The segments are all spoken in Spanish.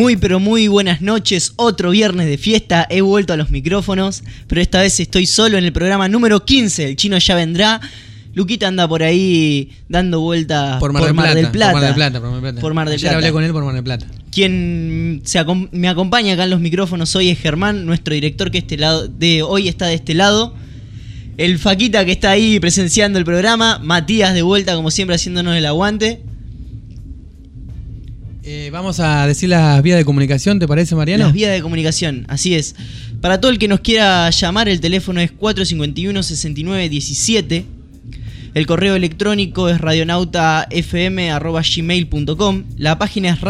Muy pero muy buenas noches, otro viernes de fiesta, he vuelto a los micrófonos, pero esta vez estoy solo en el programa número 15, el chino ya vendrá. Luquita anda por ahí dando vueltas por Mar del Plata. Ayer hablé con él por Mar del Plata. Quien me acompaña acá en los micrófonos hoy es Germán, nuestro director que hoy está de este lado. El Faquita que está ahí presenciando el programa, Matías de vuelta como siempre haciéndonos el aguante. Vamos a decir las vías de comunicación, ¿te parece, Mariano? Las vías de comunicación, así es. Para todo el que nos quiera llamar, el teléfono es 451-6917. El correo electrónico es radionautafm@gmail.com. La página es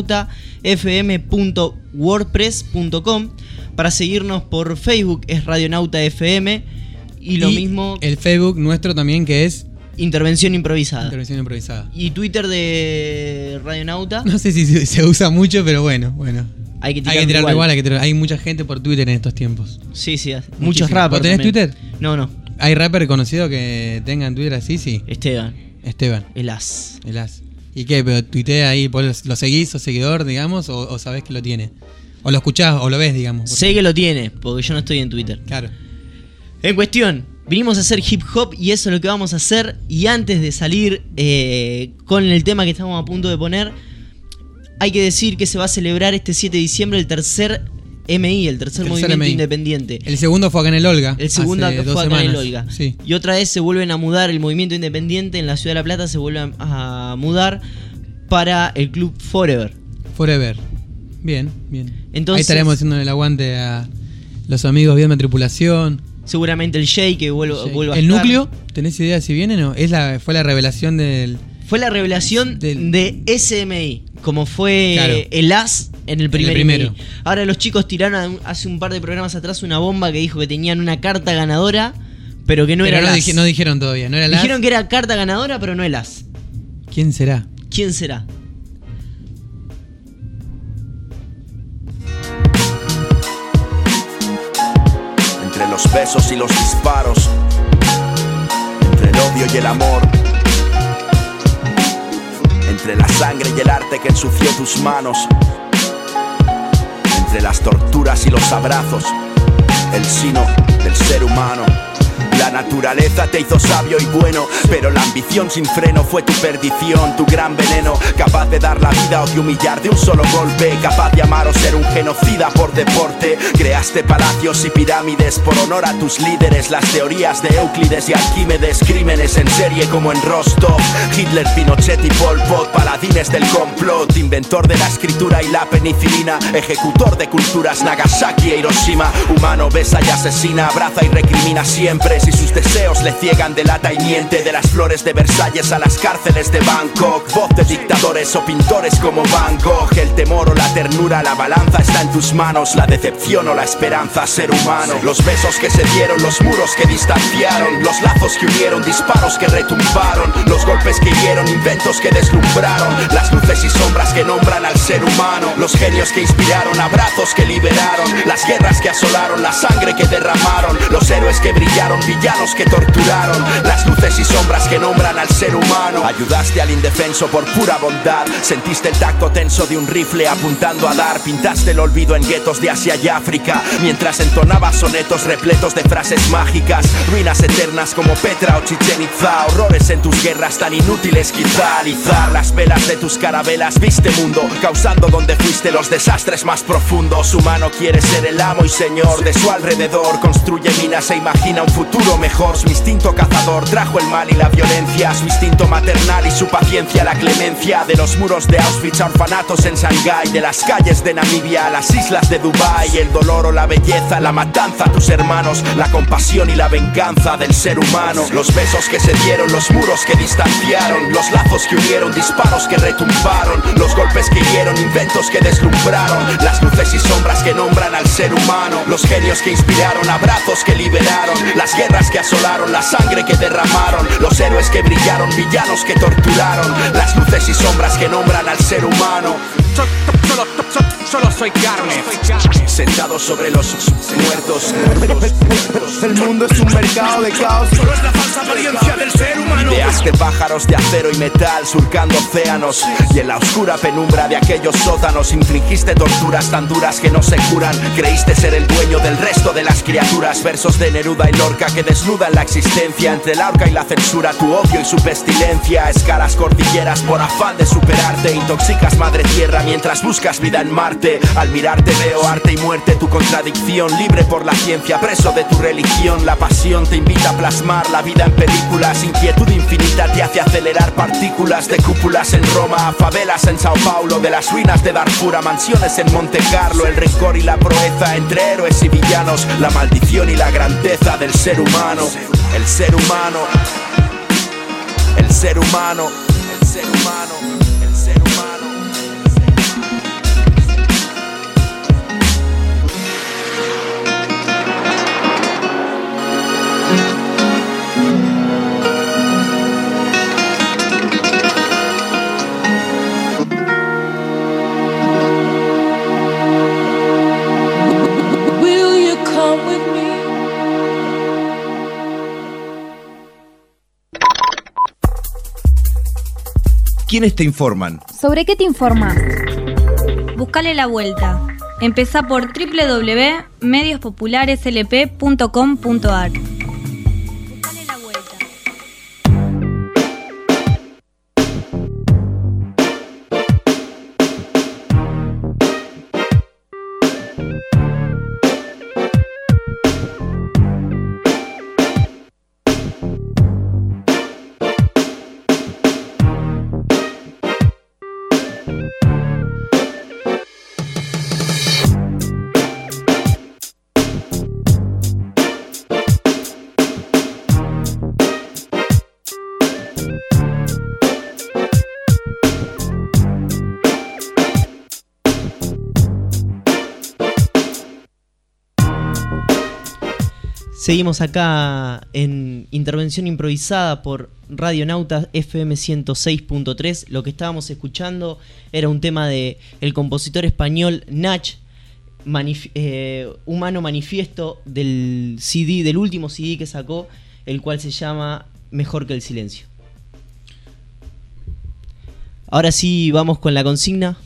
radionautafm.wordpress.com. Para seguirnos por Facebook es Radionauta FM. Y lo mismo... el Facebook nuestro también, que es... Intervención improvisada. ¿Y Twitter de Radionauta? No sé si se usa mucho, pero bueno. Hay que tirarlo igual. Hay mucha gente por Twitter en estos tiempos. Sí, muchos rappers. ¿Vos tenés también. Twitter? No. ¿Hay rapper conocido que tengan Twitter así? Sí. Esteban. El as. ¿Y qué? ¿Pero tuitea ahí? ¿Lo seguís o seguidor, digamos? ¿O sabés que lo tiene? ¿O lo escuchás o lo ves, digamos? Sé que lo tiene, porque yo no estoy en Twitter. Claro. En cuestión, vinimos a hacer hip hop y eso es lo que vamos a hacer. Y antes de salir con el tema que estamos a punto de poner, hay que decir que se va a celebrar este 7 de diciembre el tercer MI, el tercer movimiento MI. Independiente. El segundo fue acá en el Olga. El segundo fue acá en el Olga. Sí. Y otra vez se vuelven a mudar el movimiento independiente en la Ciudad de La Plata, se vuelven a mudar para el club Forever. Bien. Entonces, ahí estaremos haciendo el aguante a los amigos Viedma Tripulación. Seguramente el Jay que vuelva a estar. ¿El núcleo? ¿Tenés idea si viene o no? Fue la revelación del... Fue la revelación de SMI, como fue el as en el primero. Ahora los chicos tiraron hace un par de programas atrás una bomba que dijo que tenían una carta ganadora, pero que no era el as. No dijeron todavía, ¿no era el as? Dijeron que era carta ganadora, pero no el as. ¿Quién será? Entre los besos y los disparos, entre el odio y el amor, entre la sangre y el arte que ensució tus manos, entre las torturas y los abrazos, el sino del ser humano. La naturaleza te hizo sabio y bueno, pero la ambición sin freno fue tu perdición, tu gran veneno, capaz de dar la vida o de humillar de un solo golpe, capaz de amar o ser un genocida por deporte. Creaste palacios y pirámides por honor a tus líderes, las teorías de Euclides y Arquímedes, crímenes en serie como en Rostov, Hitler, Pinochet y Pol Pot, paladines del complot, inventor de la escritura y la penicilina, ejecutor de culturas, Nagasaki e Hiroshima, humano, besa y asesina, abraza y recrimina siempre. Si sus deseos le ciegan, delata y miente, de las flores de Versalles a las cárceles de Bangkok, voz de dictadores o pintores como Van Gogh. El temor o la ternura, la balanza está en tus manos, la decepción o la esperanza, ser humano. Los besos que se dieron, los muros que distanciaron, los lazos que unieron, disparos que retumbaron, los golpes que hirieron, inventos que deslumbraron, las luces y sombras que nombran al ser humano, los genios que inspiraron, abrazos que liberaron, las guerras que asolaron, la sangre que derramaron, los héroes que brillaron, villanos que torturaron, las luces y sombras que nombran al ser humano. Ayudaste al indefenso por pura bondad, sentiste el tacto tenso de un rifle apuntando a dar, pintaste el olvido en guetos de Asia y África, mientras entonabas sonetos repletos de frases mágicas, ruinas eternas como Petra o Chichen Itza, horrores en tus guerras tan inútiles quizá, alizar las velas de tus carabelas, viste mundo, causando donde fuiste los desastres más profundos. Humano quiere ser el amo y señor de su alrededor, construye minas e imagina un futuro mejor. Su instinto cazador trajo el mal y la violencia, su instinto maternal y su paciencia, la clemencia. De los muros de Auschwitz a orfanatos en Shanghái, de las calles de Namibia a las islas de Dubái, el dolor o la belleza, la matanza a tus hermanos, la compasión y la venganza del ser humano. Los besos que se dieron, los muros que distanciaron, los lazos que unieron, disparos que retumbaron, los golpes que hirieron, inventos que deslumbraron, las luces y sombras que nombran al ser humano, los genios que inspiraron, abrazos que liberaron, las guerras que asolaron, la sangre que derramaron, los héroes que brillaron, villanos que torturaron, las luces y sombras que nombran al ser humano. solo soy carne. Sentado sobre los muertos. El mundo es un mercado de caos. Solo es la falsa apariencia del ser humano. Ideas de pájaros de acero y metal surcando océanos. Y en la oscura penumbra de aquellos sótanos infligiste torturas tan duras que no se curan. Creíste ser el dueño del resto de las criaturas. Versos de Neruda y Lorca que desnudan la existencia. Entre la horca y la censura, tu odio y su pestilencia. Escalas cordilleras por afán de superarte. Intoxicas madre tierra mientras buscas vida en Marte. Al mirarte veo arte y muerte, tu contradicción. Libre por la ciencia, preso de tu religión. La pasión te invita a plasmar la vida en películas. Inquietud infinita te hace acelerar partículas. De cúpulas en Roma a favelas en Sao Paulo. De las ruinas de Darfur a mansiones en Monte Carlo. El rencor y la proeza entre héroes y villanos. La maldición y la grandeza del ser humano. El ser humano. El ser humano. El ser humano. El ser humano. ¿Quiénes te informan? ¿Sobre qué te informas? Buscale la vuelta. Empezá por www.mediospopulareslp.com.ar. Buscale la vuelta. Seguimos acá en intervención improvisada por Radionauta FM 106.3. Lo que estábamos escuchando era un tema de el compositor español Nach, Humano Manifiesto, del CD, del último CD que sacó, el cual se llama Mejor que el Silencio. Ahora sí, vamos con la consigna.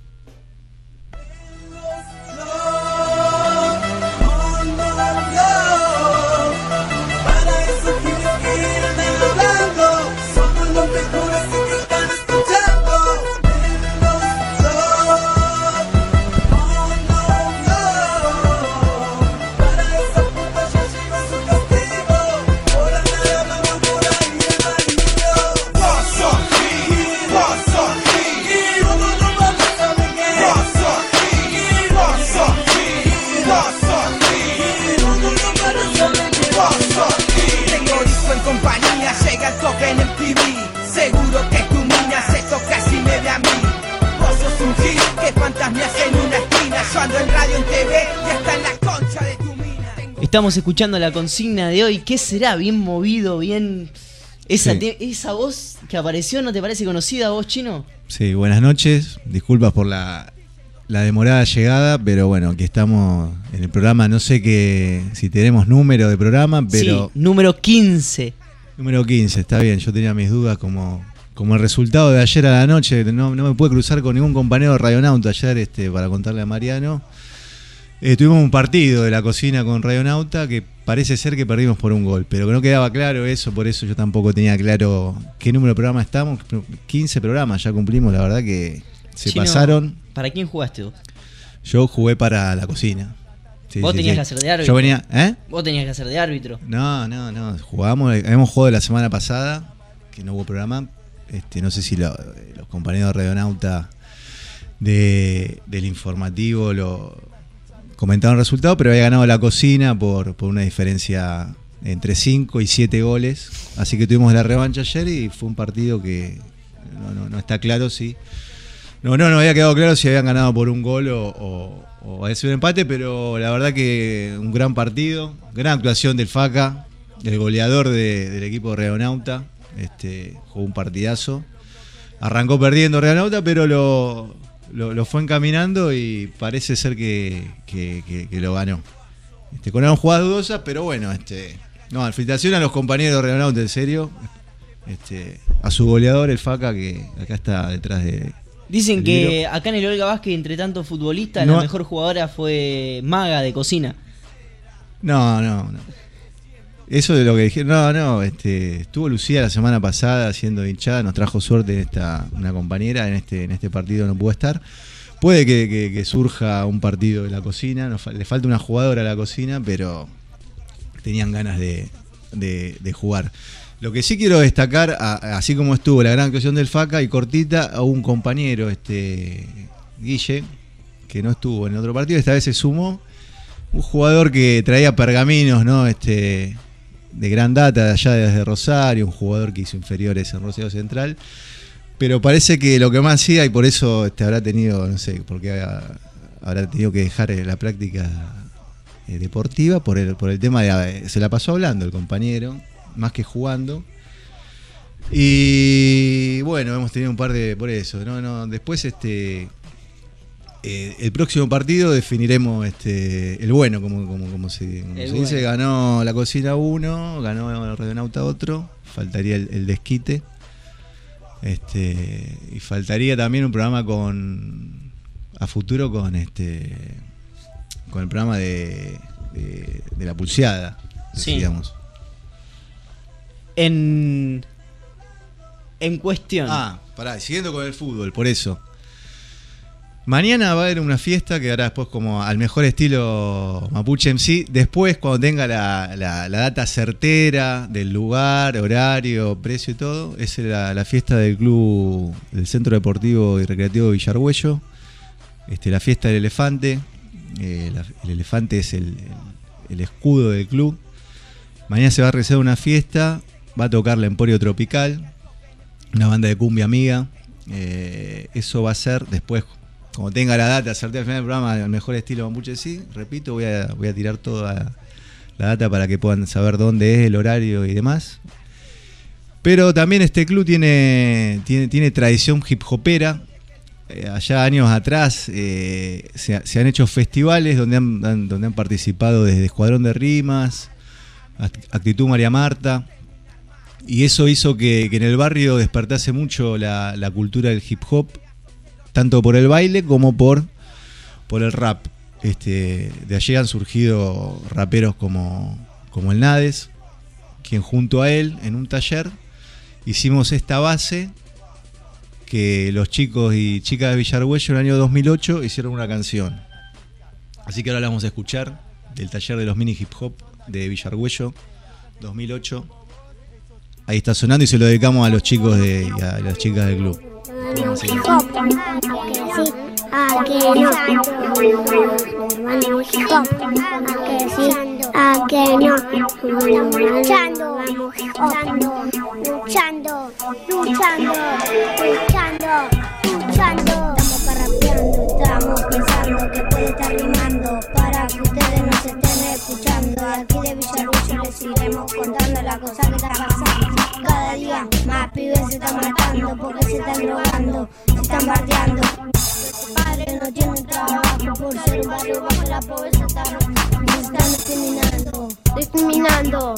Estamos escuchando la consigna de hoy. ¿Qué será? Bien movido, bien... Esa voz que apareció, ¿no te parece conocida, vos, Chino? Sí, buenas noches. Disculpas por la demorada llegada, pero bueno, aquí estamos en el programa. No sé si tenemos número de programa, pero... Sí, número 15. Número 15, está bien. Yo tenía mis dudas como el resultado de ayer a la noche. No me pude cruzar con ningún compañero de Radionauta ayer para contarle a Mariano. Tuvimos un partido de la cocina con Radionauta que parece ser que perdimos por un gol, pero que no quedaba claro eso, por eso yo tampoco tenía claro qué número de programa estamos. 15 programas ya cumplimos, la verdad que se Chino, pasaron. ¿Para quién jugaste vos? Yo jugué para la cocina. Sí, ¿Vos tenías que hacer de árbitro? Yo venía, ¿Vos tenías que hacer de árbitro? No, habíamos jugado la semana pasada, que no hubo programa. No sé si los compañeros de Radionauta del informativo comentaron el resultado, pero había ganado la cocina por una diferencia entre 5 y 7 goles. Así que tuvimos la revancha ayer y fue un partido que no está claro si... No había quedado claro si habían ganado por un gol o había sido un empate, pero la verdad que un gran partido, gran actuación del Faca, el goleador del equipo de Radionauta. Jugó un partidazo. Arrancó perdiendo Radionauta, pero lo lo fue encaminando y parece ser que lo ganó. Con unas jugadas dudosas, pero bueno, no, felicitación a los compañeros de Redonauta, en serio. A su goleador, el Faca, que acá está detrás de. Dicen que acá en el Olga Vázquez, entre tantos futbolistas, la mejor jugadora fue Maga de cocina. No. Eso de lo que dijeron, no, estuvo Lucía la semana pasada haciendo hinchada, nos trajo suerte una compañera, en este partido no pudo estar. Puede que surja un partido de la cocina, le falta una jugadora a la cocina, pero tenían ganas de jugar. Lo que sí quiero destacar, así como estuvo la gran actuación del Faca y cortita, a un compañero, Guille, que no estuvo en otro partido, esta vez se sumó, un jugador que traía pergaminos, ¿no? De gran data de allá desde Rosario, un jugador que hizo inferiores en Rosario Central, pero parece que lo que más hacía, y por eso habrá tenido, no sé, porque habrá tenido que dejar la práctica deportiva por el tema de se la pasó hablando el compañero, más que jugando. Y bueno, hemos tenido un par de por eso, no después el próximo partido definiremos el bueno, como se dice. Ganó la cocina 1, ganó el Redonauta otro, faltaría el desquite. Y faltaría también un programa a futuro con el programa de la pulseada, digamos. En cuestión. Siguiendo con el fútbol, por eso. Mañana va a haber una fiesta que hará después como al mejor estilo Mapuche MC. Después, cuando tenga la data certera del lugar, horario, precio y todo, es la fiesta del club del Centro Deportivo y Recreativo de Villargüello. La fiesta del elefante. El elefante es el escudo del club. Mañana se va a realizar una fiesta. Va a tocar la Emporio Tropical, una banda de cumbia amiga. Eso va a ser después, como tenga la data certera al final del programa, al mejor estilo Mapuche sí. Repito, voy a tirar toda la data para que puedan saber dónde es, el horario y demás. Pero también este club tiene tradición hip hopera. Allá años atrás se han hecho festivales donde han participado desde Escuadrón de Rimas, Actitud María Marta. Y eso hizo que en el barrio despertase mucho la cultura del hip hop, tanto por el baile como por el rap. De allí han surgido raperos como el Nades, quien junto a él, en un taller, hicimos esta base que los chicos y chicas de Villargüello en el año 2008 hicieron una canción. Así que ahora la vamos a escuchar del taller de los mini hip hop de Villargüello 2008. Ahí está sonando y se lo dedicamos a los chicos y a las chicas del club. Estamos parrapeando, estamos pensando que puede estar rimando para que ustedes nos estén escuchando. Aquí de Villargüello les iremos contando la cosa que está pasando. Cada día más pibes se están matando porque se están drogando, se están bardeando. Los padres no tienen trabajo por ser un barrio bajo la pobreza. Nos están discriminando.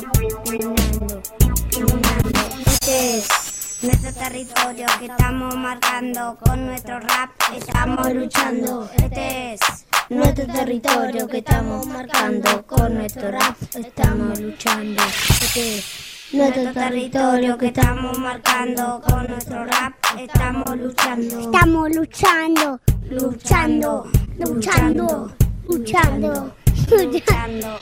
Este es nuestro territorio que estamos marcando con nuestro rap, estamos luchando. Este es nuestro territorio que estamos marcando con nuestro rap, estamos luchando. Este es nuestro territorio que estamos marcando con nuestro rap, estamos luchando. Estamos luchando, luchando, luchando, luchando. Luchando.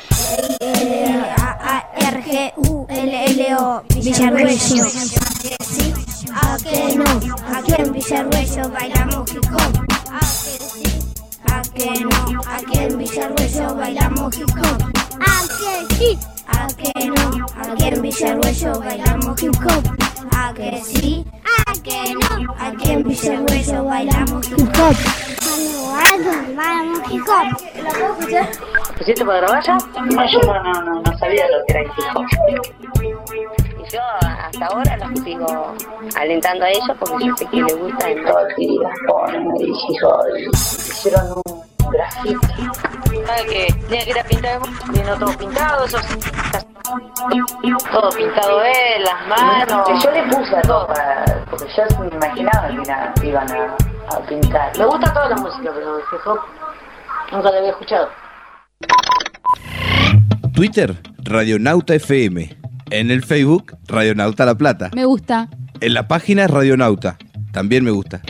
L-A-R-G-U-L-L-O Villargüello. ¿A que no? Aquí en Villargüello bailamos hip hop. ¿A que sí? ¿A que no? Aquí en Villargüello bailamos hip hop. ¿A que sí? ¿A que no? Aquí en Villargüello bailamos hip hop. ¿A que sí? ¿A que no? Aquí en Villargüello bailamos hip hop. Bailamos hip hop. ¿La puedo escuchar? ¿Pusiste para grabar ya? No, yo no sabía lo que era el hip hop. Yo hasta ahora los sigo alentando a ellos porque yo sé que les gusta. Todo el día ponen hicieron un grafiti. ¿Sabe que tenía que ir a pintar? Vino todo pintado, eso sí. Todo pintado las manos. Que yo le puse a todo porque yo me imaginaba que iban a pintar. Me gusta toda la música, pero el hip hop nunca lo había escuchado. Twitter, Radionauta FM. En el Facebook, Radionauta La Plata. Me gusta. En la página Radionauta. También me gusta.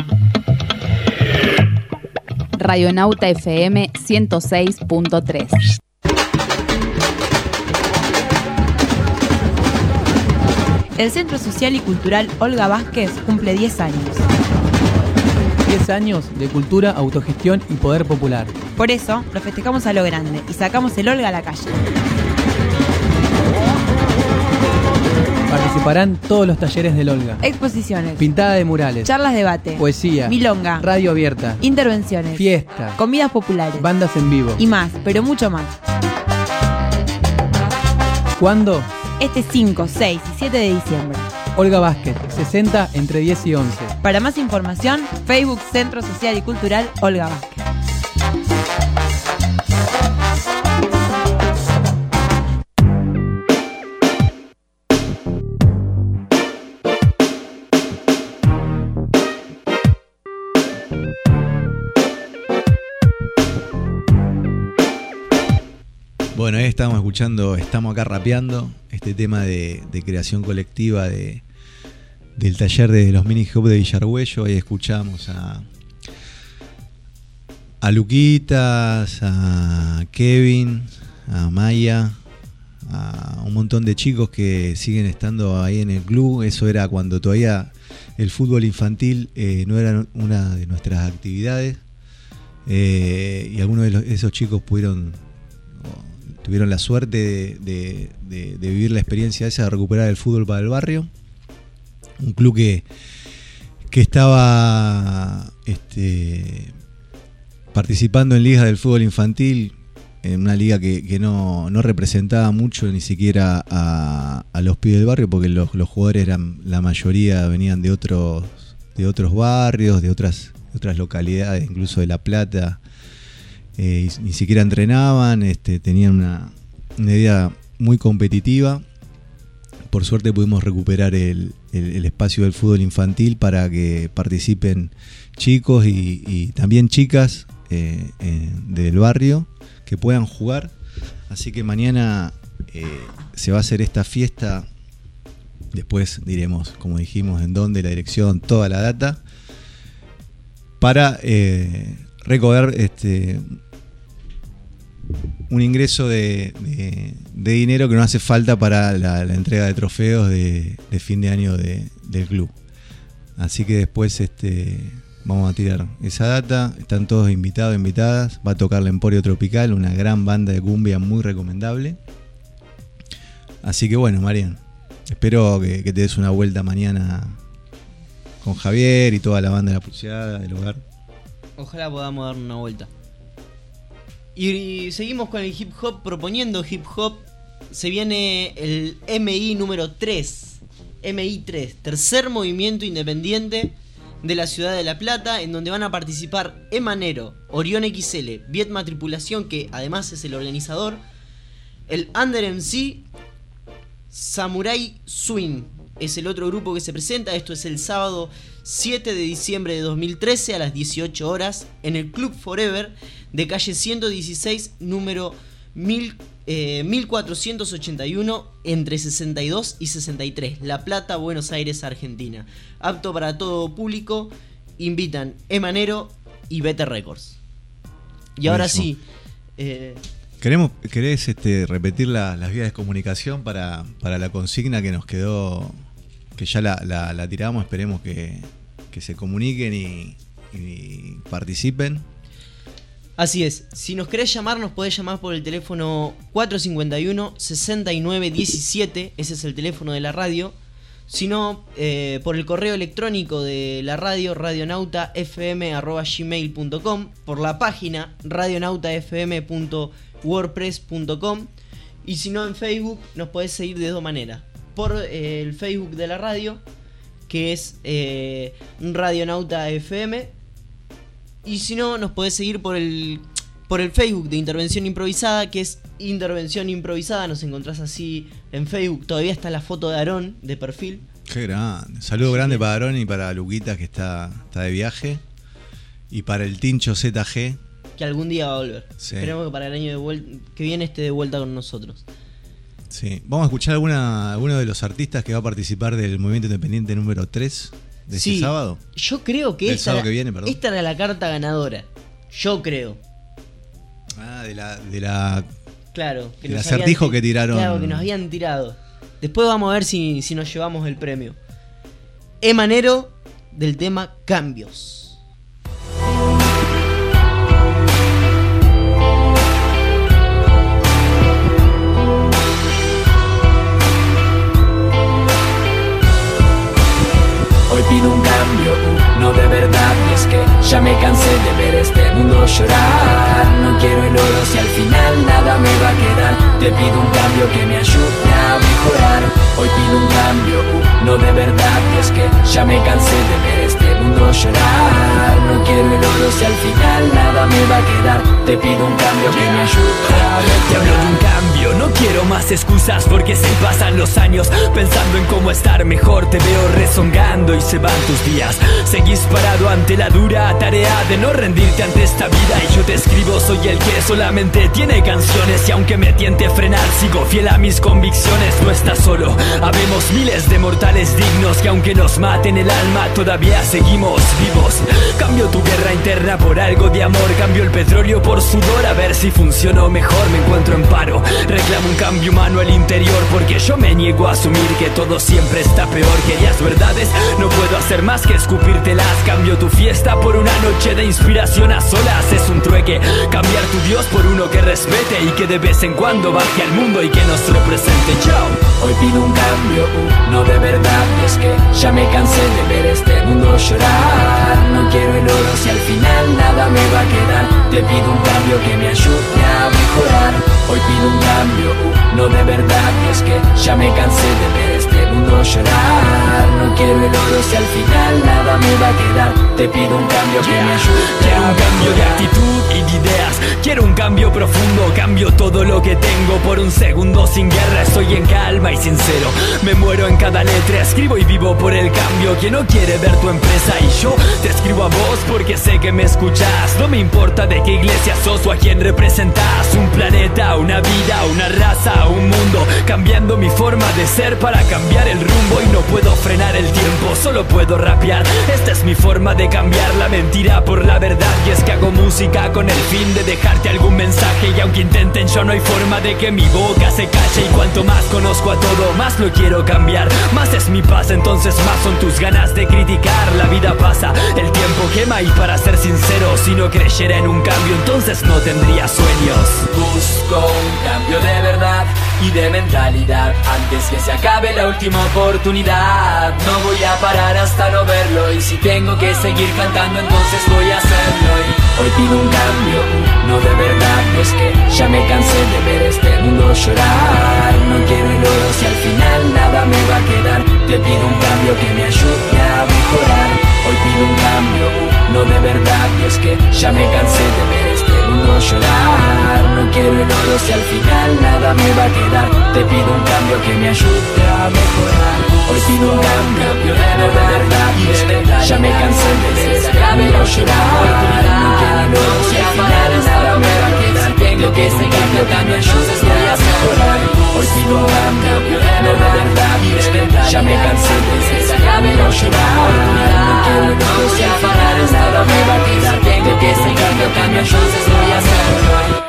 Radionauta FM 106.3. El Centro Social y Cultural Olga Vázquez cumple 10 años. 10 años de cultura, autogestión y poder popular. Por eso, lo festejamos a lo grande y sacamos el Olga a la calle. Participarán todos los talleres del Olga. Exposiciones, pintada de murales, charlas de debate, poesía, milonga, radio abierta, intervenciones, fiesta, comidas populares, bandas en vivo y más, pero mucho más. ¿Cuándo? Este 5, 6 y 7 de diciembre. Olga Vázquez, 60 entre 10 y 11. Para más información, Facebook Centro Social y Cultural Olga Vázquez. Bueno, ahí estamos escuchando, estamos acá rapeando este tema de creación colectiva del taller de los mini hop de Villargüello. Ahí escuchamos a Luquitas, a Kevin, a Maya, a un montón de chicos que siguen estando ahí en el club. Eso era cuando todavía el fútbol infantil no era una de nuestras actividades, y algunos de esos chicos tuvieron la suerte de vivir la experiencia esa de recuperar el fútbol para el barrio. Un club que estaba participando en ligas del fútbol infantil, en una liga que no representaba mucho ni siquiera a los pibes del barrio, porque los jugadores la mayoría venían de otros barrios, de otras localidades, incluso de La Plata. Ni siquiera entrenaban, tenían una idea muy competitiva. Por suerte pudimos recuperar el espacio del fútbol infantil para que participen chicos y también chicas del barrio que puedan jugar. Así que mañana se va a hacer esta fiesta. Después diremos, como dijimos, en dónde, la dirección, toda la data, para recaudar un ingreso de dinero que nos hace falta para la entrega de trofeos de fin de año del club. Así que después vamos a tirar esa data. Están todos invitados, invitadas. Va a tocar la Emporio Tropical, una gran banda de cumbia muy recomendable. Así que bueno, Marian, espero que te des una vuelta mañana con Javier y toda la banda de La Pulseada del hogar. Ojalá podamos dar una vuelta. Y seguimos con el hip hop, proponiendo hip hop. Se viene el MI número 3. MI 3, tercer movimiento independiente de la ciudad de La Plata, en donde van a participar Emanero, Orión XL, Vietma Tripulación, que además es el organizador, el Under MC, Samurai Swing es el otro grupo que se presenta. Esto es el sábado 7 de diciembre de 2013 a las 18 horas en el Club Forever de calle 116, número 1481, entre 62 y 63, La Plata, Buenos Aires, Argentina. Apto para todo público. Invitan Emanero y Bete Records. Y ahora sí, ¿Querés repetir las vías de comunicación para la consigna que nos quedó, que ya la tiramos? Esperemos que se comuniquen y participen. Así es, si nos querés llamar, nos podés llamar por el teléfono 451-6917, ese es el teléfono de la radio. Si no, por el correo electrónico de la radio, radionautafm@gmail.com, por la página radionautafm.wordpress.com, y si no, en Facebook nos podés seguir de dos maneras. por el Facebook de la radio, que es Radionauta FM. Y si no, nos podés seguir por el Facebook de Intervención Improvisada, que es Intervención Improvisada. Nos encontrás así en Facebook. Todavía está la foto de Aarón de perfil. Qué grande. Saludo grande para Aarón y para Luquita, que está de viaje. Y para el Tincho ZG, que algún día va a volver. Sí. Esperemos que para el año que viene esté de vuelta con nosotros. Sí. Vamos a escuchar alguno de los artistas que va a participar del Movimiento Independiente número 3 de este sábado. Yo creo que esta era la carta ganadora. Yo creo. Ah, de la claro, que del acertijo que tiraron. Claro, que nos habían tirado. Después vamos a ver si nos llevamos el premio. Emanero, del tema Cambios. Hoy pido un cambio, no de verdad, y es que ya me cansé de ver este mundo llorar. No quiero el oro si al final nada me va a quedar. Te pido un cambio que me ayude a mejorar. Hoy pido un cambio, no de verdad, y es que ya me cansé de ver este mundo llorar. No quiero el oro si al final nada me va a quedar. Te pido un cambio que me ayude a mejorar. Te hablo de un cambio, no quiero más excusas porque se pasan los años pensando en cómo estar mejor. Te veo rezongando y se van tus días. Seguís parado ante la dura tarea de no rendirte ante esta vida. Y yo te escribo, soy el que solamente tiene canciones. Y aunque me tiente frenar, sigo fiel a mis convicciones. No estás solo, habemos miles de mortales dignos que aunque nos maten el alma todavía seguimos vivos. Cambio tu guerra interna por algo de amor. Cambio el petróleo por sudor a ver si funciono mejor. Me encuentro en paro, reclamo un cambio humano al interior porque yo me niego a asumir que todo siempre está peor. Querías verdades, no puedo hacer más que escupírtelas. Cambio tu fiesta por una noche de inspiración a solas. Es un trueque, cambiar tu Dios por uno que respete y que de vez en cuando baje al mundo y que nos represente. Chao. Hoy pido un cambio, no de verdad, y es que ya me cansé de ver este mundo llorar. No quiero el oro si al final nada me va a quedar. Te pido un cambio que me ayude a mejorar. Hoy pido un cambio, no de verdad, y es que ya me cansé de ver este mundo llorar. No quiero el oro si al final nada me va a quedar. Te pido un cambio que me ayude. Quiero un cambio de actitud y de ideas. Quiero un cambio profundo. Cambio todo lo que tengo por un segundo sin guerra. Estoy en calma y sincero. Me muero en cada letra. Escribo y vivo por el cambio. Quien no quiere ver tu empresa y yo te escribo a vos porque sé que me escuchás. No me importa de qué iglesia sos o a quién representás. Un planeta, una vida, una raza, un mundo. Cambiando mi forma de ser para cambiar el rumbo. Y no puedo frenar el tiempo, solo puedo rapear. Esta es mi forma de cambiar la mentira por la verdad. Y es que hago música con el fin de dejarte algún mensaje. Y aunque intenten yo no hay forma de que mi boca se calle. Y cuanto más conozco a todo, más lo quiero cambiar. Más es mi paz, entonces más son tus ganas de criticar. La vida pasa, el tiempo quema y para ser sincero, si no creyera en un cambio entonces no tendría sueños. Busco un cambio de verdad y de mentalidad antes que se acabe la última oportunidad. No voy a parar hasta no verlo y si tengo que seguir cantando entonces voy a hacerlo. Y hoy pido un cambio, no de verdad, es que ya me cansé de ver este mundo llorar. No quiero el oro si al final nada me va a quedar. Te pido un cambio que me ayude a mejorar. Hoy pido un cambio, no de verdad, y es que ya me cansé de ver este mundo llorar. No quiero el oro si al final nada me va a quedar. Te pido un cambio que me ayude a mejorar. Hoy pido un cambio, no de verdad, y es que ya me cansé de ver este mundo llorar. No quiero el oro si al final nada me va a quedar. Tengo que seguir cantando, entonces voy a mejorar. Hoy pido un cambio, no de verdad, y es que ya me cansé de ver este mundo llorar. No quiero el oro si al final nada me va a quedar. Tengo que seguir cantando, entonces voy a hacerlo.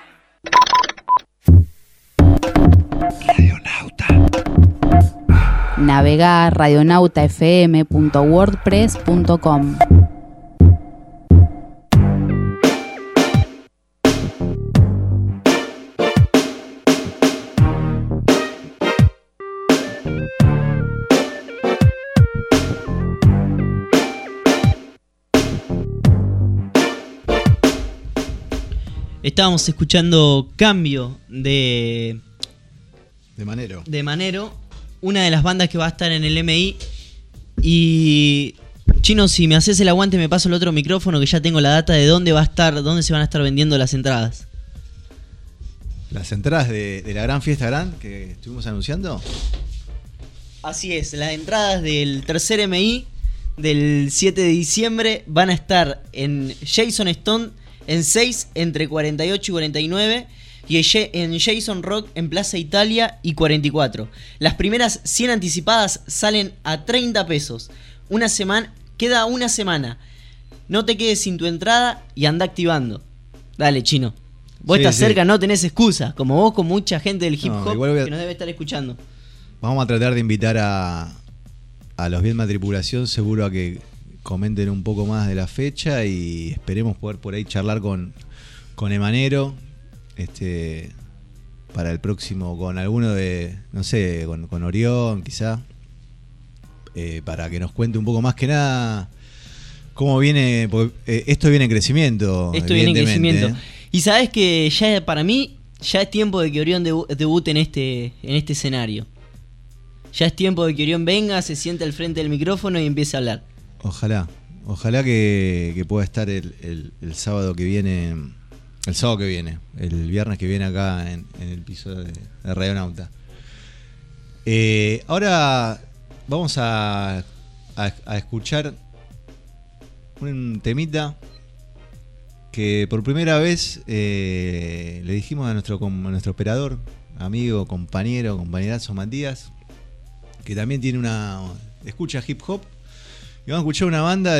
Navega a radionautafm.wordpress.com. Estábamos escuchando Cambio de Manero. De Manero. una de las bandas que va a estar en el MI. Y Chino, si me haces el aguante, me paso el otro micrófono que ya tengo la data de dónde se van a estar vendiendo las entradas. Las entradas de la gran fiesta gran que estuvimos anunciando. Así es, las entradas del tercer MI del 7 de diciembre van a estar en Jason Stone en 6 entre 48 y 49 y en Jason Rock en Plaza Italia y 44. Las primeras 100 anticipadas salen a 30 pesos. Queda una semana. No te quedes sin tu entrada y anda activando. Dale, Chino. Vos estás cerca, no tenés excusa. Como vos, con mucha gente del hip hop que nos debe estar escuchando. Vamos a tratar de invitar a los Viedma Tripulación, seguro a que comenten un poco más de la fecha y esperemos poder por ahí charlar con Emanero para el próximo, con alguno de, no sé, con Orión quizá, para que nos cuente un poco más que nada cómo viene, porque esto viene en crecimiento. Esto viene en crecimiento. Y sabes que ya para mí ya es tiempo de que Orión debute en este escenario. Ya es tiempo de que Orión venga, se siente al frente del micrófono y empiece a hablar. Ojalá que pueda estar el sábado que viene, el viernes que viene acá en el piso de Radionauta. Ahora vamos a escuchar un temita que por primera vez le dijimos a nuestro operador, amigo, compañerazo Matías, que también tiene escucha hip hop, y vamos a escuchar una banda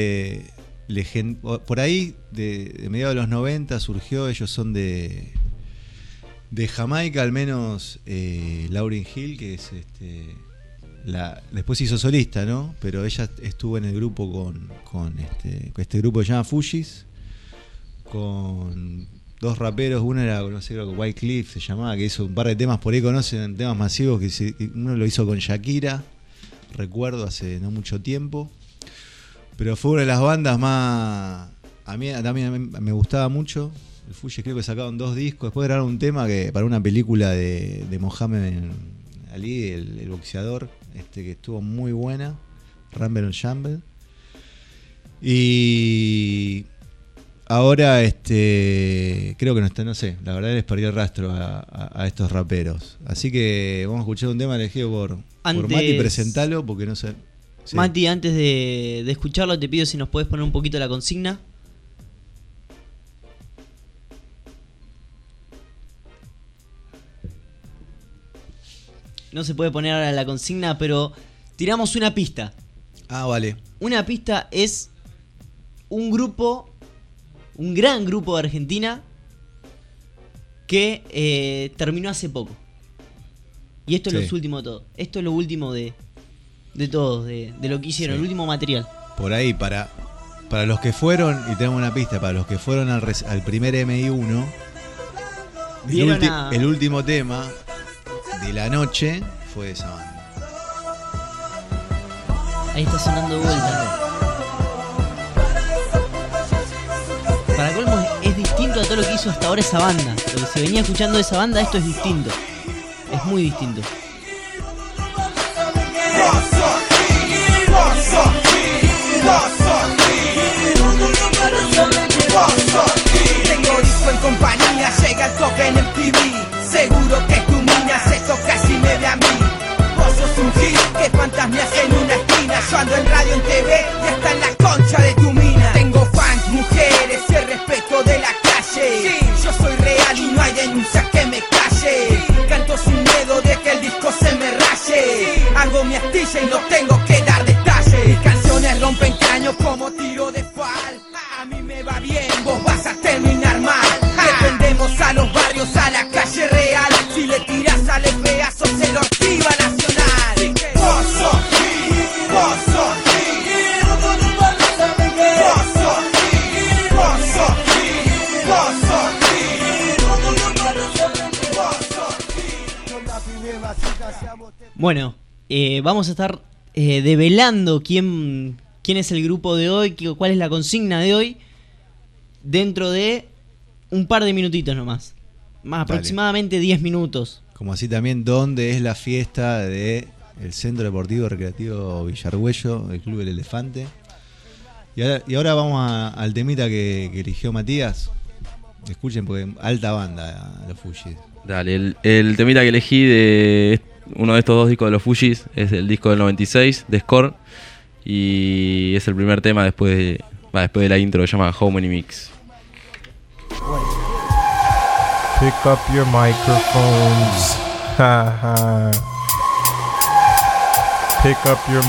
por ahí de mediados de los 90 surgió. Ellos son de Jamaica, al menos Lauryn Hill, que es después se hizo solista, ¿no? Pero ella estuvo en el grupo con este grupo que se llama Fujis, con dos raperos. Uno era, no sé, creo que Wycliffe se llamaba, que hizo un par de temas por ahí, conocen, temas masivos, que uno lo hizo con Shakira, recuerdo, hace no mucho tiempo. Pero fue una de las bandas más... A mí también me gustaba mucho. El Fuji, creo que sacaron 2 discos. Después grabaron un tema que para una película de Mohamed Ali, el boxeador, que estuvo muy buena, Rumble and Shamble. Y ahora creo que no sé, la verdad les perdí el rastro a estos raperos. Así que vamos a escuchar un tema elegido por Mati. Presentalo, porque no sé. Sí. Mati, antes de escucharlo, te pido si nos podés poner un poquito la consigna. No se puede poner ahora la consigna, pero tiramos una pista. Ah, vale. Una pista es un gran grupo de Argentina que terminó hace poco. Y esto es lo último de todo. Esto es lo último de todos, de lo que hicieron, el último material. Por ahí, para los que fueron, y tenemos una pista, para los que fueron al primer MI1, el último tema de la noche fue de esa banda. Ahí está sonando de vuelta. Para colmo es distinto a todo lo que hizo hasta ahora esa banda. Lo que se venía escuchando de esa banda, esto es distinto. Es muy distinto. Tengo disco en compañía, llega el toque en el TV. Seguro que tu mina se toca si me ve a mí. Vos sos un hit que fantasmeas en una esquina. Yo ando en radio, en TV y hasta en la concha de tu mina. Tengo fans, mujeres y el respeto de la calle. Yo soy real y no hay denuncia que me calle. Canto sin miedo de que el disco se me raye. Hago mi astilla y no tengo que dar detalles. Mis canciones rompen cráneos como tiro de fal. A mí me va bien, vos vas a terminar mal. Defendemos a los barrios, a la calle real. Si le tirás al FA, sos el Ortiva Nacional. Vos sos hit, vos sos hit. Vos sos hit, vos sos hit, vos sos hit. Bueno, vamos a estar develando quién es el grupo de hoy, cuál es la consigna de hoy, dentro de un par de minutitos nomás. Aproximadamente 10 minutos. como así también dónde es la fiesta de el Centro Deportivo Recreativo Villargüello, el Club El Elefante. Y ahora vamos al temita que eligió Matías. Escuchen, porque alta banda los Fugees. Dale, el temita que elegí de uno de estos dos discos de los Fugees es el disco del 96, de Score, y es el primer tema después de la intro, se llama How Many Mix. Pick up your microphones. Pick up your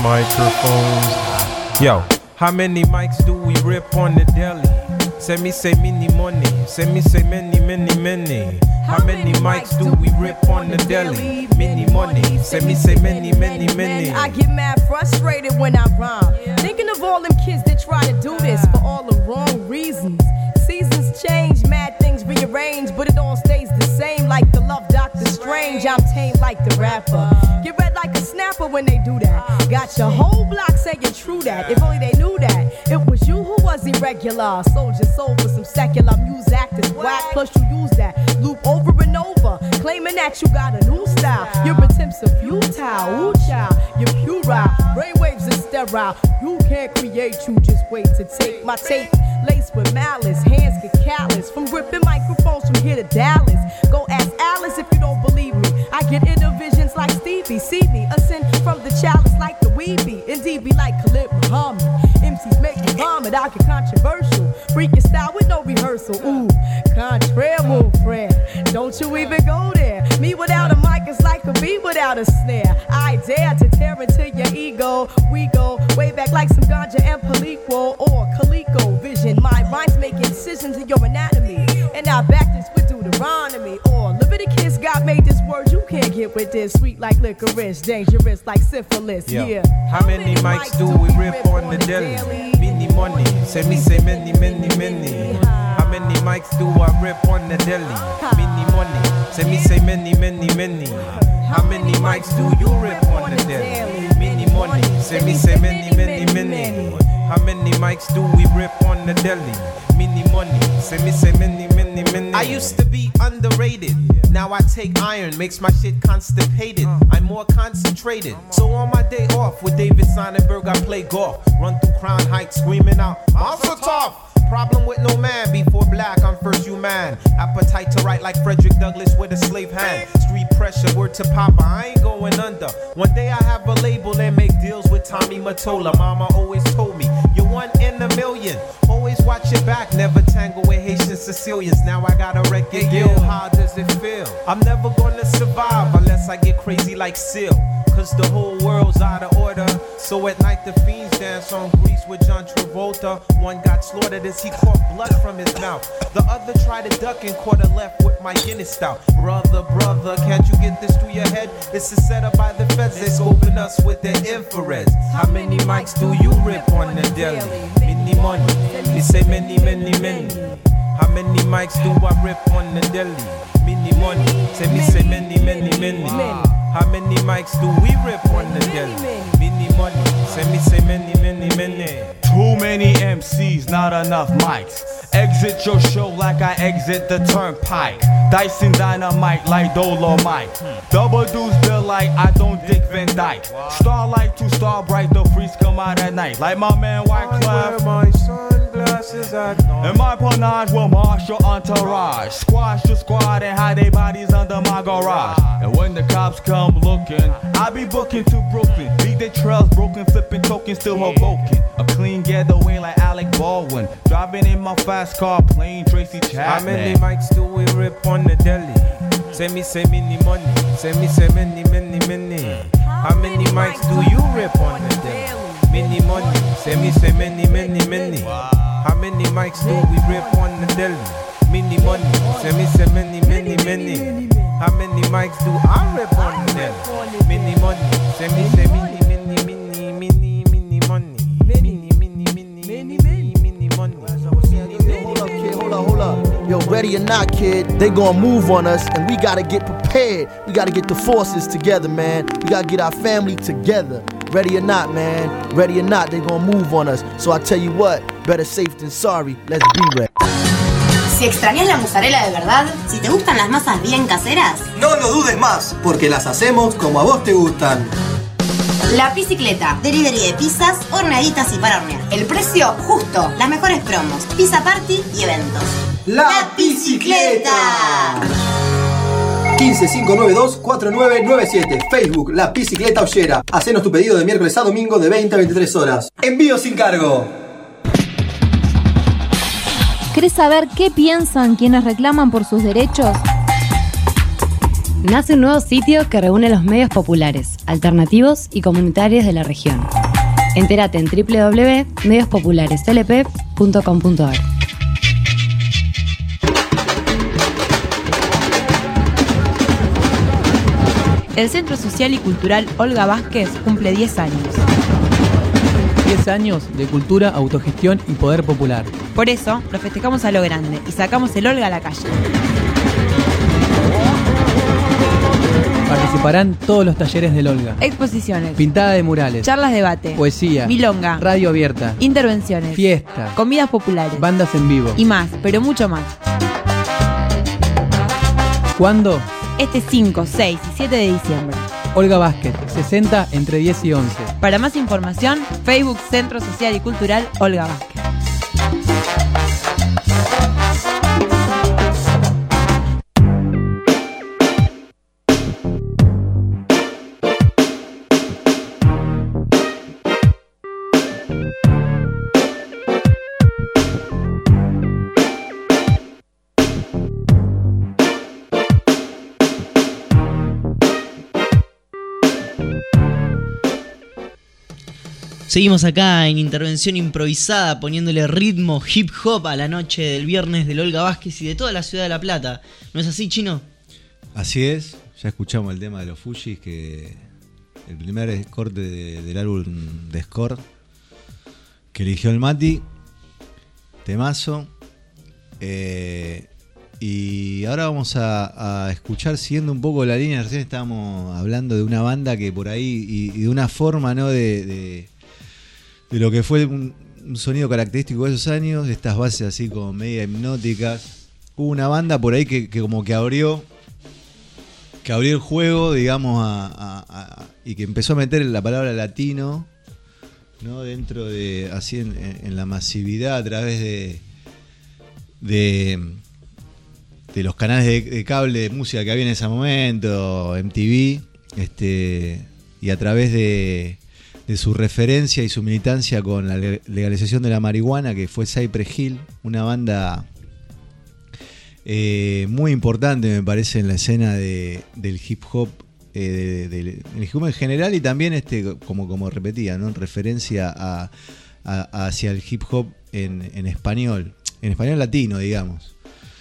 microphones. Yo, how many mics do we rip on the deli? Send me say mini money. Send me say many, many, many. How many mics do we rip on the deli? Mini money. Send me say many, many, many. I get mad frustrated when I rhyme, thinking of all them kids that try to do this for all the wrong reasons. Seasons change, mad things rearrange, but it all stays the same like the love Doctor Strange. I'm tame like the rapper, get red like a snapper when they do that. Got your whole block saying true that. If only they knew that it was you who was irregular. Soldier sold for some secular music actors whack. Plus you use that loop over and over, claiming that you got a new style. Your attempts are futile, ooh child, you're puerile. Brainwaves are sterile. You can't create, you just wait to take my tape. Laced with malice, hands get callous from gripping microphones from here to Dallas. Go ask Alice if you don't believe me. I get inner visions like Stevie. See me ascend from the chalice like the weebie. Indeed be like Khalid Muhammad. MCs make me vomit, I get controversial. Freaking style with no rehearsal. Ooh, contraire, mon friend. Don't you even go there. Me without a mic is like a bee without a snare. I dare to tear into your ego. We go way back like some ganja and Palico or Calico vision. My rhymes make incisions in your anatomy, and I back this with Deuteronomy or Leviticus. God made this word, you can't get with this. Sweet like licorice, dangerous like syphilis. Yo, yeah. How many mics do we rip on the deli? Mini money. Send me say many, many, many. How many mics do I rip on the deli? Mini money. Send me say many, many, many. How many mics do you rip on the deli? Mini money. Send me say many, many, many. How many mics do we rip on the deli? Mini money. Send me say many, many, many. I used to be underrated. Now I take iron, makes my shit constipated. I'm more concentrated. So on my day off with David Sonnenberg, I play golf. Run through Crown Heights screaming out, Monster Tough! Problem with no man, before black, I'm first human. Appetite to write like Frederick Douglass with a slave hand. Street pressure, word to Papa, I ain't going under. One day I have a label and make deals with Tommy Mottola. Mama always told me, you're one in a million. Always watch your back, never tangle with Haitian Sicilians. Now I got a record deal, how does it feel? I'm never gonna survive unless I get crazy like Seal. Cause the whole world's out of order. So at night the fiends dance on Grease with John Travolta. One got slaughtered as he caught blood from his mouth. The other tried to duck and caught a left with my Guinness stout. Brother, can't you get this through your head? This is set up by the feds, they scoping us with their infrareds. How many mics do you rip on the deli? Many money, they say many, many, many. How many mics do I rip on the deli? Many money, say many, many, many. How many mics do we rip on the deli? Many money, say many, many, many. Too many MCs, not enough mics. Exit your show like I exit the turnpike. Dyson dynamite like Dolomite. Double deuce bill like I don't Dick Van Dyke. Starlight to star bright, the freaks come out at night. Like my man Wyclef. My sunglasses at night. And my panache will marshal entourage. Squash the squad and hide their bodies under my garage. And when the cops come looking, I be booking to Brooklyn. Beat the trails broken, flipping tokens, still Hoboken. A clean getaway like Alec Baldwin. Driving in my fast car, playing Tracy Chapman. How many mics do we rip on the deli? Say many money. Say many, many, many. How many mics do you rip on the deli? Many money. Say many, many, many. How many mics do we rip on the deli? Many money. Say many, many, many. How many mics do I rip on the deli? Many money. Say many, many, many money. Hold up. Yo, ready or not, kid, they gonna move on us, and we gotta get prepared. We gotta get the forces together, man. We gotta get our family together. Ready or not, man. Ready or not, they gonna move on us. So I tell you what, better safe than sorry. Let's be ready. Si extrañas la mozzarella de verdad, si te gustan las masas bien caseras, no lo dudes más, porque las hacemos como a vos te gustan. La Piscicleta, delivery de pizzas, horneaditas y para hornear. El precio justo, las mejores promos, pizza party y eventos. ¡La Piscicleta! 15592-4997. Facebook, La Piscicleta Ollera. Hacenos tu pedido de miércoles a domingo de 20 a 23 horas. Envío sin cargo. ¿Querés saber qué piensan quienes reclaman por sus derechos? Nace un nuevo sitio que reúne los medios populares, alternativos y comunitarios de la región. Entérate en www.mediospopulareslp.com.ar. El Centro Social y Cultural Olga Vázquez cumple 10 años. 10 años de cultura, autogestión y poder popular. Por eso, lo festejamos a lo grande y sacamos el Olga a la calle. Participarán todos los talleres del Olga. Exposiciones, pintada de murales, charlas de debate, poesía, milonga, radio abierta, intervenciones, fiesta, comidas populares, bandas en vivo y más, pero mucho más. ¿Cuándo? Este 5, 6 y 7 de diciembre. Olga Vázquez, 60 entre 10 y 11. Para más información, Facebook Centro Social y Cultural Olga Vázquez. Seguimos acá en intervención improvisada, poniéndole ritmo hip hop a la noche del viernes del Olga Vázquez y de toda la ciudad de La Plata. ¿No es así, Chino? Así es, ya escuchamos el tema de los Fugees, que el primer corte del álbum de Score que eligió el Mati, temazo. Y ahora vamos a escuchar, siguiendo un poco la línea. Recién estábamos hablando de una banda que por ahí, y de una forma, ¿no? de lo que fue un sonido característico de esos años, de estas bases así como media hipnóticas. Hubo una banda por ahí que como que abrió el juego, digamos, y que empezó a meter la palabra latino, ¿no? Dentro de, así en la masividad, a través de los canales de cable de música que había en ese momento, MTV, y a través de su referencia y su militancia con la legalización de la marihuana, que fue Cypress Hill, una banda muy importante, me parece, en la escena del hip hop, del hip hop en general, y también como repetía, ¿no? En referencia hacia el hip hop en español latino, digamos.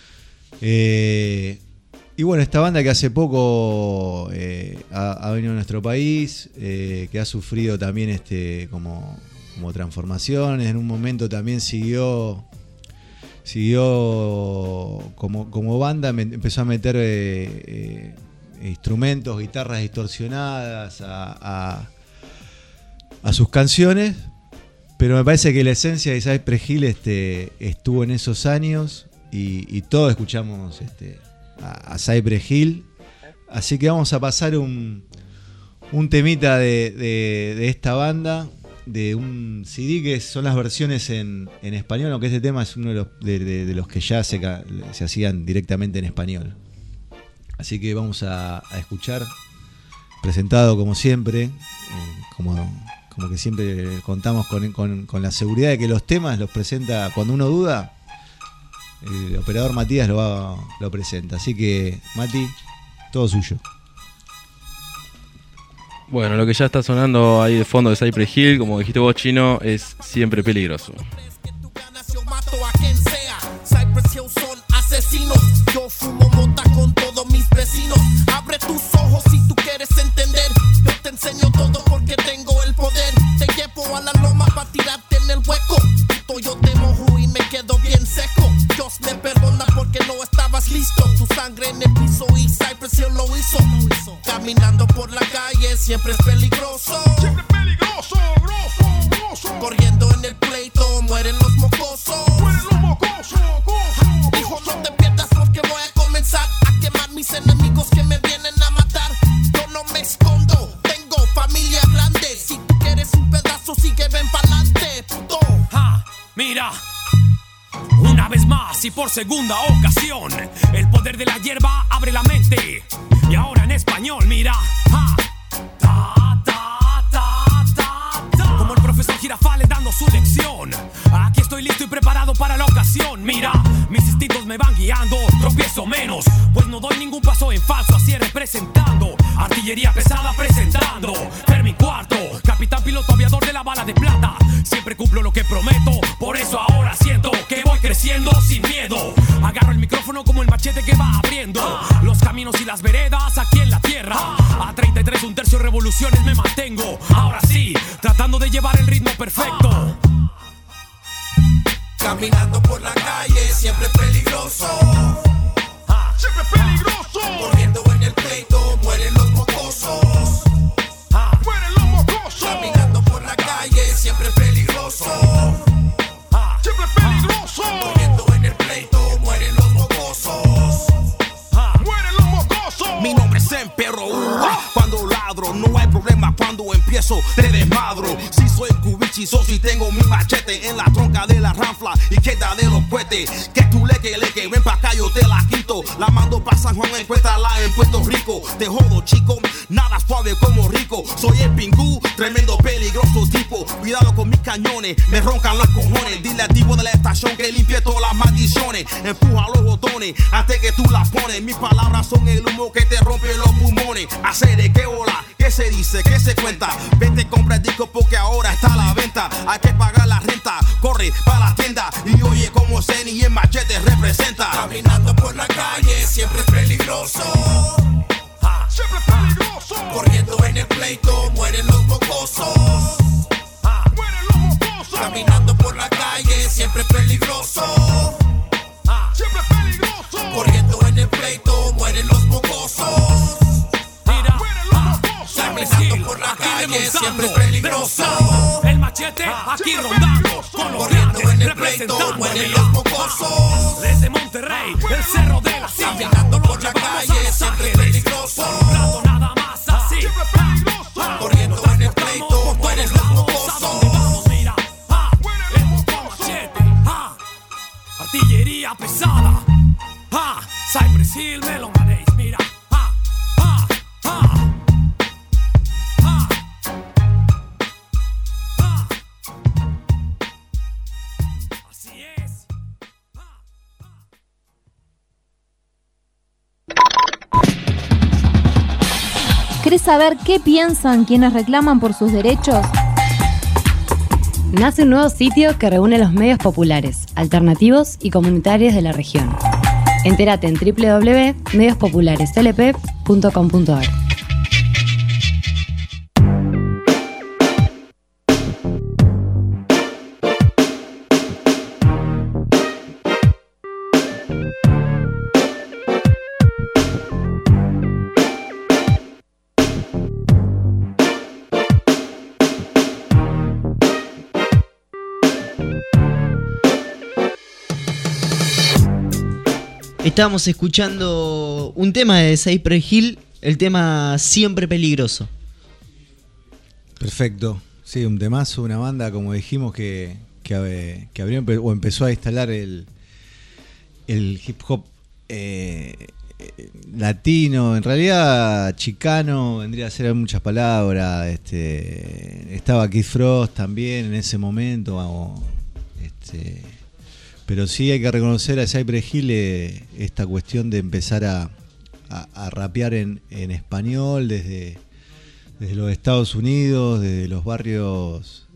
Y bueno, esta banda que hace poco ha venido a nuestro país, que ha sufrido también como transformaciones. En un momento también siguió como banda, empezó a meter instrumentos, guitarras distorsionadas a sus canciones, pero me parece que la esencia de Cypress Hill estuvo en esos años, y todos escuchamos a Cypress Hill. Así que vamos a pasar un temita de esta banda, de un CD que son las versiones en español, aunque este tema es uno de los que ya se hacían directamente en español. Así que vamos a escuchar, presentado como siempre, como que siempre contamos con la seguridad de que los temas los presenta cuando uno duda. El operador Matías lo presenta. Así que, Mati, todo suyo. Bueno, lo que ya está sonando ahí de fondo de Cypress Hill, como dijiste vos, Chino, es Siempre Peligroso. Cypress Hill son asesinos. Yo fumo mota con todos mis vecinos. Abre tus ojos si tú quieres entender. Yo te enseño todo porque tengo el poder. Te llevo a la loma para tirarte en el hueco. Yo te mojo y me quedo bien seco. Dios me perdona porque no estabas listo. Tu sangre en el piso y Cypress Hill lo hizo. Caminando por la calle siempre es peligroso. Siempre peligroso, grosso. Corriendo en el pleito mueren los mocosos. Mueren los mocosos. Hijo, no te pierdas porque voy a comenzar a quemar mis enemigos que me vienen a matar. Yo no me escondo, tengo familia grande. Si tú quieres un pedazo, sigue, ven pa'lante, puto. Mira, una vez más y por segunda ocasión, el poder de la hierba abre la mente. Y ahora en español, mira, como el profesor Girafales dando su lección. Aquí estoy listo y preparado para la ocasión. Mira, mis instintos me van guiando, tropiezo menos, pues no doy ningún paso en falso, así representando. Artillería pesada presentando. Fermi Cuarto, capitán piloto aviador de la bala de plata. Siempre cumplo lo que prometo, por eso ahora siento que voy creciendo sin miedo. Agarro el micrófono como el machete que va abriendo los caminos y las veredas aquí en la tierra. A 33 1/3 revoluciones me mantengo. Ahora sí, tratando de llevar el ritmo perfecto. Caminando por la calle, siempre peligroso. Siempre peligroso. Corriendo en el pleito, mueren los mocosos. Mueren los mocosos. Caminando por la calle, siempre peligroso. Siempre peligroso. Corriendo en el pleito, mueren los mocosos. Mueren los mocosos. Mi nombre es Emperro Uva. Cuando ladro, no hay problema. Cuando empiezo, te desmadro. Si soy cubichizo, si tengo mi machete en la tronca de la ranfla y queda de los cohetes. Que tú leque, ven pa' acá, yo te la quito. La mando pa' San Juan, encuéntrala en Puerto Rico. Te jodo, chico, nada suave como rico. Soy el pingú, tremendo peligroso tipo. Cuidado con mis cañones, me roncan los cojones. Dile al tipo de la estación que limpie todas las maldiciones. Empuja los botones antes que tú las pones. Mis palabras son el humo que te rompe los pulmones. Hacer de qué hola, qué se dice, qué se cuenta. Vete, compra el disco porque ahora está a la venta. Hay que pagar la renta, corre para la tienda. Y oye como Zen y el machete representa. Caminando por la calle, siempre es peligroso. Siempre es peligroso. Corriendo en el pleito, mueren los mocosos. Mueren los mocosos. Caminando por la calle, siempre es peligroso. Siempre es peligroso. Corriendo en el pleito, mueren los mocosos. Caminando por la calle, siempre es peligroso. El machete aquí rondando, con los corriendo en el pleito, mueren los mocosos. Desde Monterrey, el cerro de la silla. Caminando por la calle, siempre es peligroso. Nada más así. Siempre es peligroso. Corriendo en el pleito, mueren los mocosos. Mira, el machete, artillería pesada. Cypress Hill, Melon Manage, mira. ¿Querés saber qué piensan quienes reclaman por sus derechos? Nace un nuevo sitio que reúne los medios populares, alternativos y comunitarios de la región. Entérate en www.mediospopulareslp.com.ar. Estábamos escuchando un tema de Cypress Hill, el tema Siempre Peligroso. Perfecto. Sí, un temazo, una banda, como dijimos, que abrió o empezó a instalar el hip hop latino, en realidad chicano, vendría a ser muchas palabras. Estaba Kid Frost también en ese momento. Pero sí hay que reconocer a Cypress Hill esta cuestión de empezar a rapear en español desde los Estados Unidos, desde los barrios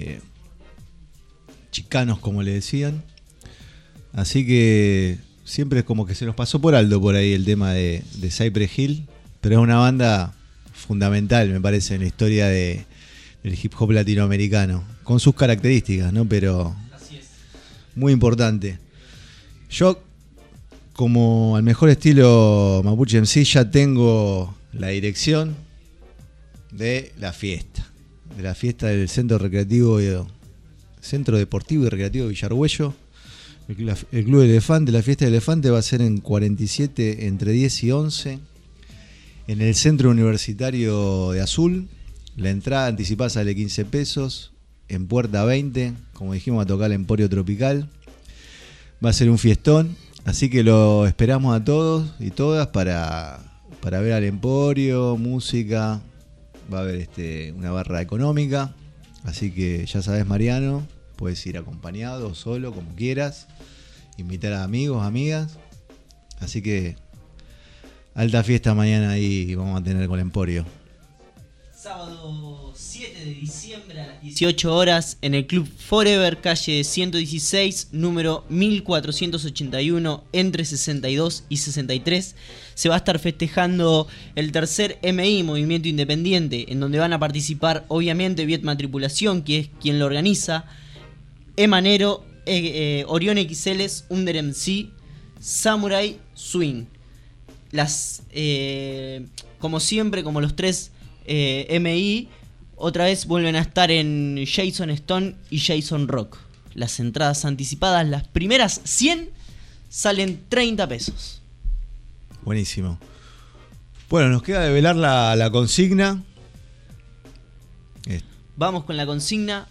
chicanos, como le decían. Así que siempre es como que se nos pasó por alto por ahí el tema de Cypress Hill, pero es una banda fundamental, me parece, en la historia del hip hop latinoamericano, con sus características, ¿no? Pero muy importante. Yo, como al mejor estilo Mapuche MC, ya tengo la dirección de la fiesta del Centro Deportivo y Recreativo Villargüello. El Club Elefante, la fiesta del Elefante va a ser en 47 entre 10 y 11 en el Centro Universitario de Azul. La entrada anticipada sale 15 pesos, en puerta 20, como dijimos, a tocar el Emporio Tropical. Va a ser un fiestón, así que lo esperamos a todos y todas para ver al Emporio, música, va a haber una barra económica, así que ya sabes, Mariano, puedes ir acompañado o solo, como quieras, invitar a amigos, amigas, así que alta fiesta mañana ahí vamos a tener con el Emporio. Sábado 7 de diciembre a las 18 horas en el Club Forever, calle 116, número 1481, entre 62 y 63. Se va a estar festejando el tercer MI, Movimiento Independiente, en donde van a participar obviamente Vietma Tripulación, que es quien lo organiza, Emanero, Orión XLs, Under MC, Samurai Swing. Como siempre, como los tres MI, otra vez vuelven a estar en Jason Stone y Jason Rock. Las entradas anticipadas, las primeras 100 salen 30 pesos. Buenísimo. Bueno, nos queda develar la consigna. Vamos con la consigna.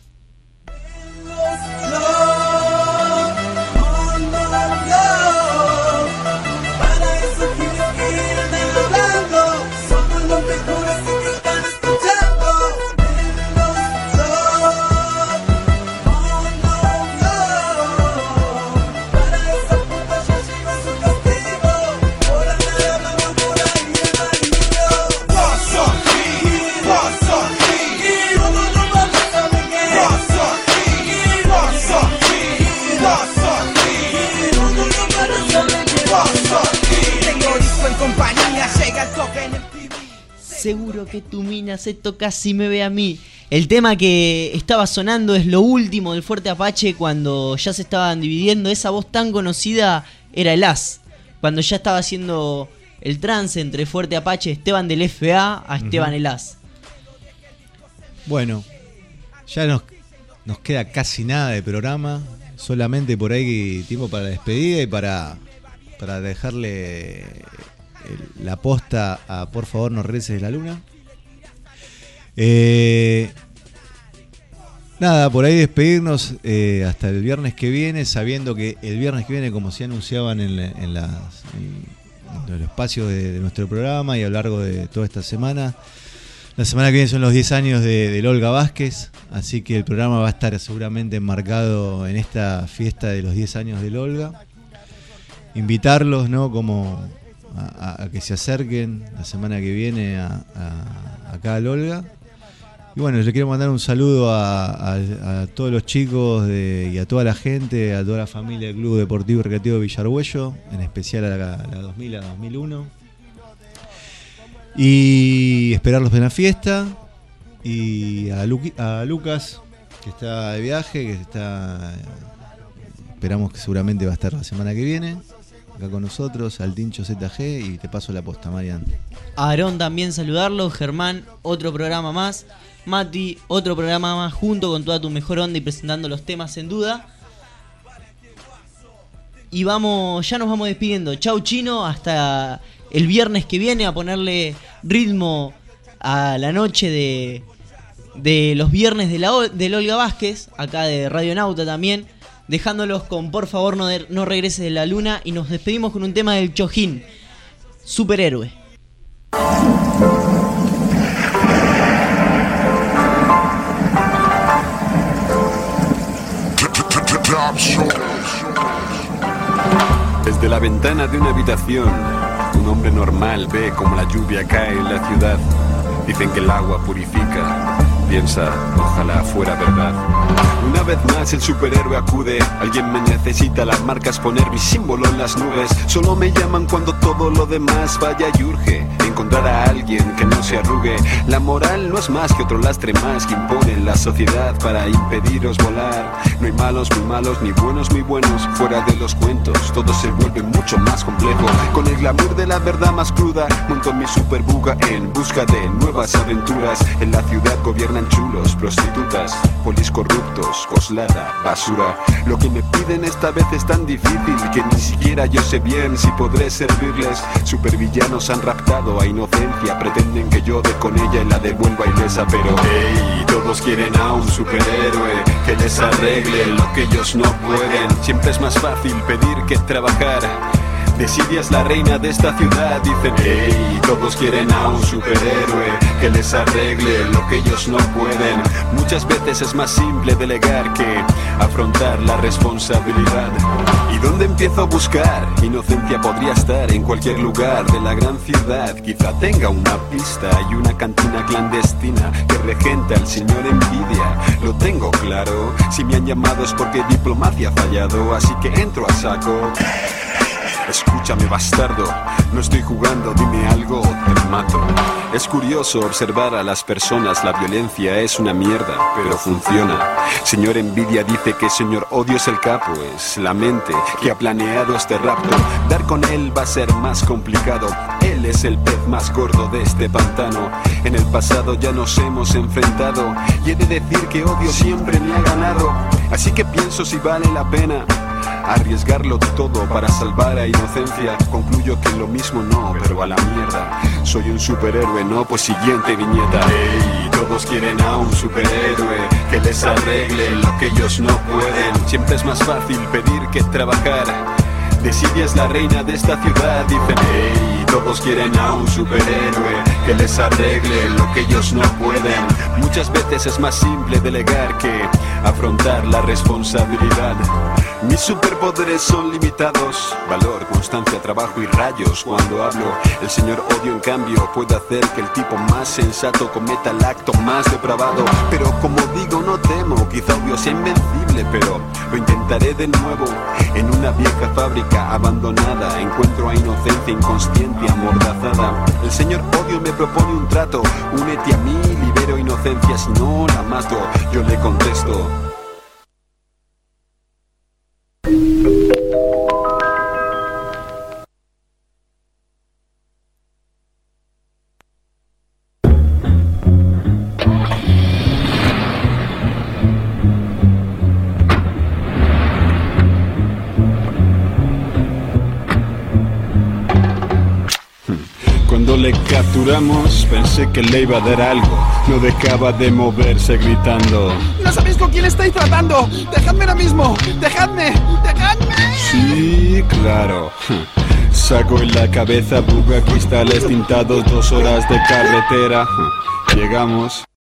Seguro que tu mina se toca si me ve a mí. El tema que estaba sonando es lo último del Fuerte Apache cuando ya se estaban dividiendo. Esa voz tan conocida era el As. Cuando ya estaba haciendo el trance entre Fuerte Apache, Esteban del FA a Esteban el As. Bueno, ya nos queda casi nada de programa. Solamente por ahí tiempo para la despedida y para dejarle la posta a Por favor no regreses de la luna. Nada, por ahí despedirnos hasta el viernes que viene, sabiendo que el viernes que viene, como se anunciaban en los espacios de nuestro programa y a lo largo de toda esta semana, la semana que viene son los 10 años del Olga Vázquez, así que el programa va a estar seguramente enmarcado en esta fiesta de los 10 años del Olga. Invitarlos, ¿no? Como a que se acerquen la semana que viene acá al Olga. Y bueno, le quiero mandar un saludo a todos los chicos y a toda la gente, a toda la familia del Club Deportivo y Recreativo de Villarhuello, en especial a la 2000, a 2001. Y esperarlos en la fiesta. Y a Lucas, que está de viaje, esperamos que seguramente va a estar la semana que viene acá con nosotros, al Tincho ZG, y te paso la posta, Marian. Aarón también saludarlo, Germán, otro programa más, Mati, otro programa más, junto con toda tu mejor onda y presentando los temas en duda. Y ya nos vamos despidiendo. Chau Chino, hasta el viernes que viene, a ponerle ritmo a la noche de los viernes del Olga Vázquez, acá de Radio Nauta también, dejándolos con Por favor no regreses de la luna, y nos despedimos con un tema del Chojín, Superhéroe. Desde la ventana de una habitación, un hombre normal ve como la lluvia cae en la ciudad. Dicen que el agua purifica. Piensa, ojalá fuera verdad. Una vez más el superhéroe acude. Alguien me necesita, las marcas poner mi símbolo en las nubes. Solo me llaman cuando todo lo demás vaya y urge. encontrar a alguien que no se arrugue. La moral no es más que otro lastre más que impone la sociedad para impediros volar. No hay malos muy malos, ni buenos muy buenos. Fuera de los cuentos, todo se vuelve mucho más complejo. Con el glamour de la verdad más cruda, monto mi superbuga en busca de nuevas aventuras. En la ciudad gobiernan chulos, prostitutas, polis corruptos, coslada, basura. Lo que me piden esta vez es tan difícil que ni siquiera yo sé bien si podré servirles. Supervillanos han raptado a Inocencia, pretenden que yo dé con ella y la devuelva ilesa. Pero hey, todos quieren a un superhéroe que les arregle lo que ellos no pueden. Siempre es más fácil pedir que trabajar. Desidia es la reina de esta ciudad, dicen hey, todos quieren a un superhéroe que les arregle lo que ellos no pueden. Muchas veces es más simple delegar que afrontar la responsabilidad. ¿Y dónde empiezo a buscar? Inocencia podría estar en cualquier lugar de la gran ciudad. Quizá tenga una pista y una cantina clandestina que regenta el señor Envidia. Lo tengo claro, si me han llamado es porque diplomacia ha fallado, así que entro a saco. Escúchame bastardo, no estoy jugando, dime algo o te mato. Es curioso observar a las personas, la violencia es una mierda, pero funciona. Señor Envidia dice que señor Odio es el capo, es la mente que ha planeado este rapto. Dar con él va a ser más complicado, él es el pez más gordo de este pantano. En el pasado ya nos hemos enfrentado y he de decir que Odio siempre me ha ganado. Así que pienso si vale la pena arriesgarlo todo para salvar a Inocencia. Concluyo que lo mismo no, pero a la mierda. Soy un superhéroe, no, pues siguiente viñeta. Hey, todos quieren a un superhéroe que les arregle lo que ellos no pueden. Siempre es más fácil pedir que trabajar. Desidia es la reina de esta ciudad, dicen hey, todos quieren a un superhéroe que les arregle lo que ellos no pueden. Muchas veces es más simple delegar que afrontar la responsabilidad. Mis superpoderes son limitados, valor, constancia, trabajo y rayos cuando hablo. El señor Odio en cambio puede hacer que el tipo más sensato cometa el acto más depravado. Pero como digo no temo, quizá Odio sea invencible, pero lo intentaré de nuevo. En una vieja fábrica abandonada encuentro a Inocencia inconsciente amordazada. El señor Odio me propone un trato, únete a mí, libero Inocencia, si no la mato. Yo le contesto. Cuando le capturamos pensé que le iba a dar algo. No dejaba de moverse gritando. ¡No sabéis con quién estáis tratando! ¡Dejadme ahora mismo! ¡Dejadme! ¡Dejadme! Sí, claro. Saco en la cabeza buga, cristales tintados, 2 horas de carretera. Llegamos.